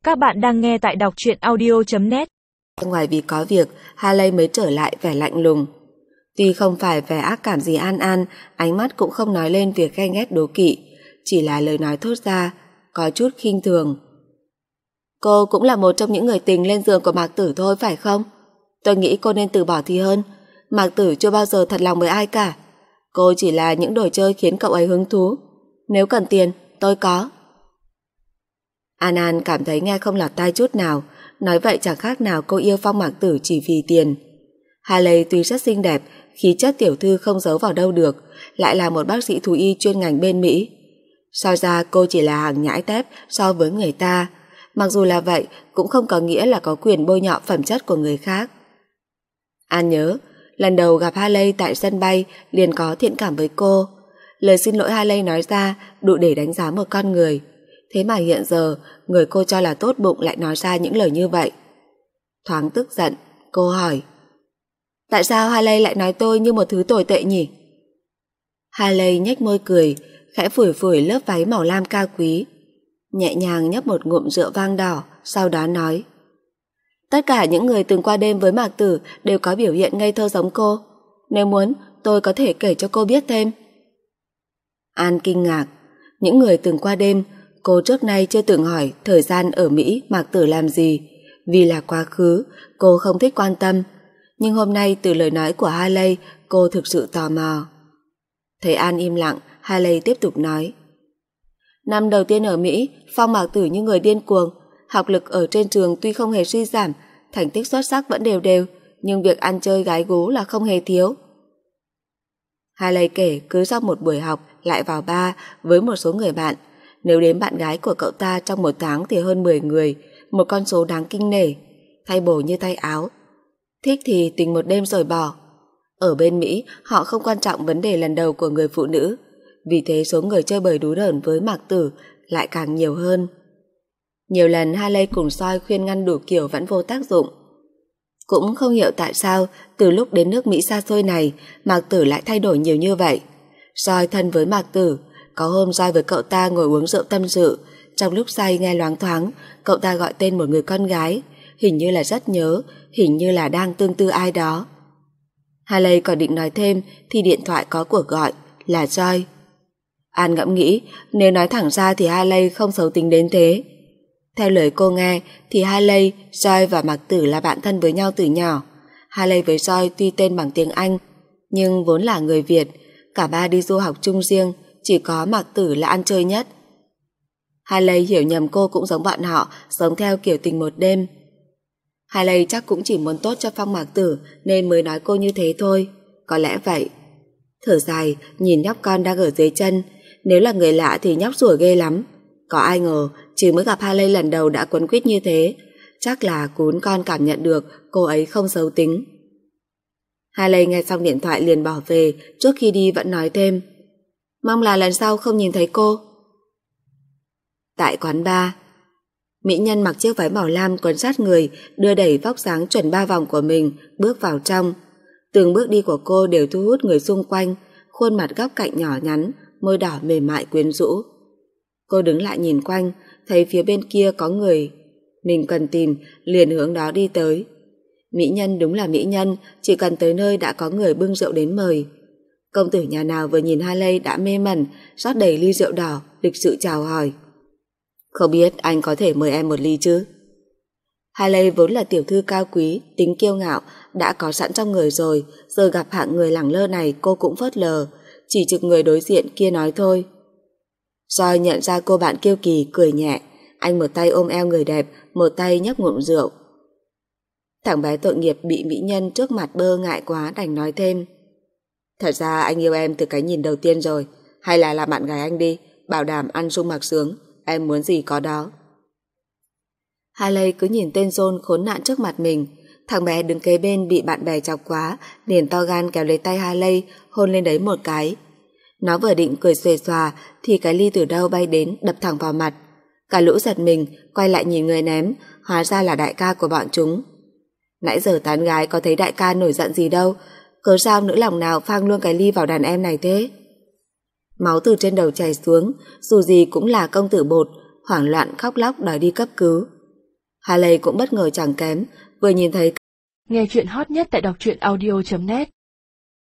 Các bạn đang nghe tại đọc truyện audio.net. Ngoài vì có việc, Haley mới trở lại vẻ lạnh lùng. Tuy không phải vẻ ác cảm gì An, ánh mắt cũng không nói lên việc ghen ghét đố kỵ, chỉ là lời nói thốt ra, có chút khinh thường. Cô cũng là một trong những người tình lên giường của Mạc Tử thôi phải không? Tôi nghĩ cô nên từ bỏ thì hơn. Mạc Tử chưa bao giờ thật lòng với ai cả. Cô chỉ là những đồ chơi khiến cậu ấy hứng thú. Nếu cần tiền, tôi có. An cảm thấy nghe không lọt tai chút nào, nói vậy chẳng khác nào cô yêu Phong Mạc Tử chỉ vì tiền. Haley tuy rất xinh đẹp, khí chất tiểu thư không giấu vào đâu được, lại là một bác sĩ thú y chuyên ngành bên Mỹ. So ra cô chỉ là hàng nhãi tép so với người ta. Mặc dù là vậy, cũng không có nghĩa là có quyền bôi nhọ phẩm chất của người khác. An nhớ, lần đầu gặp Haley tại sân bay liền có thiện cảm với cô. Lời xin lỗi Haley nói ra đủ để đánh giá một con người. Thế mà hiện giờ, người cô cho là tốt bụng lại nói ra những lời như vậy. Thoáng tức giận, cô hỏi: tại sao Haley lại nói tôi như một thứ tồi tệ nhỉ? Haley nhếch môi cười, khẽ phủi phủi lớp váy màu lam cao quý, nhẹ nhàng nhấp một ngụm rượu vang đỏ, sau đó nói: tất cả những người từng qua đêm với Mạc Tử đều có biểu hiện ngây thơ giống cô. Nếu muốn, tôi có thể kể cho cô biết thêm. An kinh ngạc. Những người từng qua đêm, cô trước nay chưa từng hỏi thời gian ở Mỹ Mạc Tử làm gì, vì là quá khứ, cô không thích quan tâm. Nhưng hôm nay từ lời nói của Haley, cô thực sự tò mò. Thấy An im lặng, Haley tiếp tục nói: năm đầu tiên ở Mỹ, Phong Mạc Tử như người điên cuồng. Học lực ở trên trường tuy không hề suy giảm, thành tích xuất sắc vẫn đều đều, nhưng việc ăn chơi gái gú là không hề thiếu. Haley kể cứ sau một buổi học lại vào bar với một số người bạn. Nếu đếm bạn gái của cậu ta trong một tháng thì hơn 10 người, một con số đáng kinh nể, thay bổ như tay áo. Thích thì tình một đêm rồi bỏ. Ở bên Mỹ, họ không quan trọng vấn đề lần đầu của người phụ nữ, vì thế số người chơi bời đú đởn với Mạc Tử lại càng nhiều hơn. Nhiều lần Haley cùng Soi khuyên ngăn đủ kiểu vẫn vô tác dụng. Cũng không hiểu tại sao từ lúc đến nước Mỹ xa xôi này, Mạc Tử lại thay đổi nhiều như vậy. Soi thân với Mạc Tử, có hôm Soi với cậu ta ngồi uống rượu tâm sự, trong lúc say nghe loáng thoáng cậu ta gọi tên một người con gái, hình như là rất nhớ, hình như là đang tương tư ai đó. Haley còn định nói thêm thì điện thoại có cuộc gọi, là Soi. An ngẫm nghĩ, nếu nói thẳng ra thì Haley không xấu tính đến thế. Theo lời cô nghe thì Haley, Soi và Mạc Tử là bạn thân với nhau từ nhỏ. Haley với Soi tuy tên bằng tiếng Anh, nhưng vốn là người Việt, cả ba đi du học chung riêng, chỉ có Mạc Tử là ăn chơi nhất. Haley hiểu nhầm cô cũng giống bọn họ, sống theo kiểu tình một đêm. Haley chắc cũng chỉ muốn tốt cho Phong Mạc Tử nên mới nói cô như thế thôi, có lẽ vậy. Thở dài, nhìn nhóc con đang ở dưới chân, nếu là người lạ thì nhóc rủa ghê lắm. Có ai ngờ, chỉ mới gặp Haley lần đầu đã quấn quýt như thế, chắc là cún con cảm nhận được cô ấy không xấu tính. Haley nghe xong điện thoại liền bỏ về, trước khi đi vẫn nói thêm: mong là lần sau không nhìn thấy cô. Tại quán bar, mỹ nhân mặc chiếc váy màu lam quấn sát người, đưa đẩy vóc dáng chuẩn 3 vòng của mình bước vào trong. Từng bước đi của cô đều thu hút người xung quanh, khuôn mặt góc cạnh nhỏ nhắn, môi đỏ mềm mại quyến rũ. Cô đứng lại nhìn quanh, thấy phía bên kia có người mình cần tìm, liền hướng đó đi tới. Mỹ nhân đúng là mỹ nhân, chỉ cần tới nơi đã có người bưng rượu đến mời. Công tử nhà nào vừa nhìn Haley đã mê mẩn, rót đầy ly rượu đỏ, lịch sự chào hỏi: không biết anh có thể mời em một ly chứ? Haley vốn là tiểu thư cao quý, tính kiêu ngạo đã có sẵn trong người rồi, giờ gặp hạng người lẳng lơ này cô cũng phớt lờ, chỉ trực người đối diện kia nói thôi. Soi nhận ra cô bạn kiêu kỳ, cười nhẹ, anh một tay ôm eo người đẹp, một tay nhấp ngụm rượu. Thằng bé tội nghiệp bị mỹ nhân trước mặt bơ ngại quá đành nói thêm: thật ra anh yêu em từ cái nhìn đầu tiên rồi, hay là làm bạn gái anh đi, bảo đảm ăn sung mặc sướng, em muốn gì có đó. Haley cứ nhìn tên John khốn nạn trước mặt mình. Thằng bé đứng kế bên bị bạn bè chọc quá, liền to gan kéo lấy tay Haley, hôn lên đấy một cái. Nó vừa định cười xuề xòa thì cái ly từ đâu bay đến đập thẳng vào mặt. Cả lũ giật mình, quay lại nhìn người ném, hóa ra là đại ca của bọn chúng. Nãy giờ tán gái có thấy đại ca nổi giận gì đâu, cớ sao nữ lòng nào phang luôn cái ly vào đàn em này thế? Máu từ trên đầu chảy xuống, dù gì cũng là công tử bột, hoảng loạn khóc lóc đòi đi cấp cứu. Harley cũng bất ngờ chẳng kém, vừa nhìn thấy Nghe chuyện hot nhất tại đọc truyện audio.net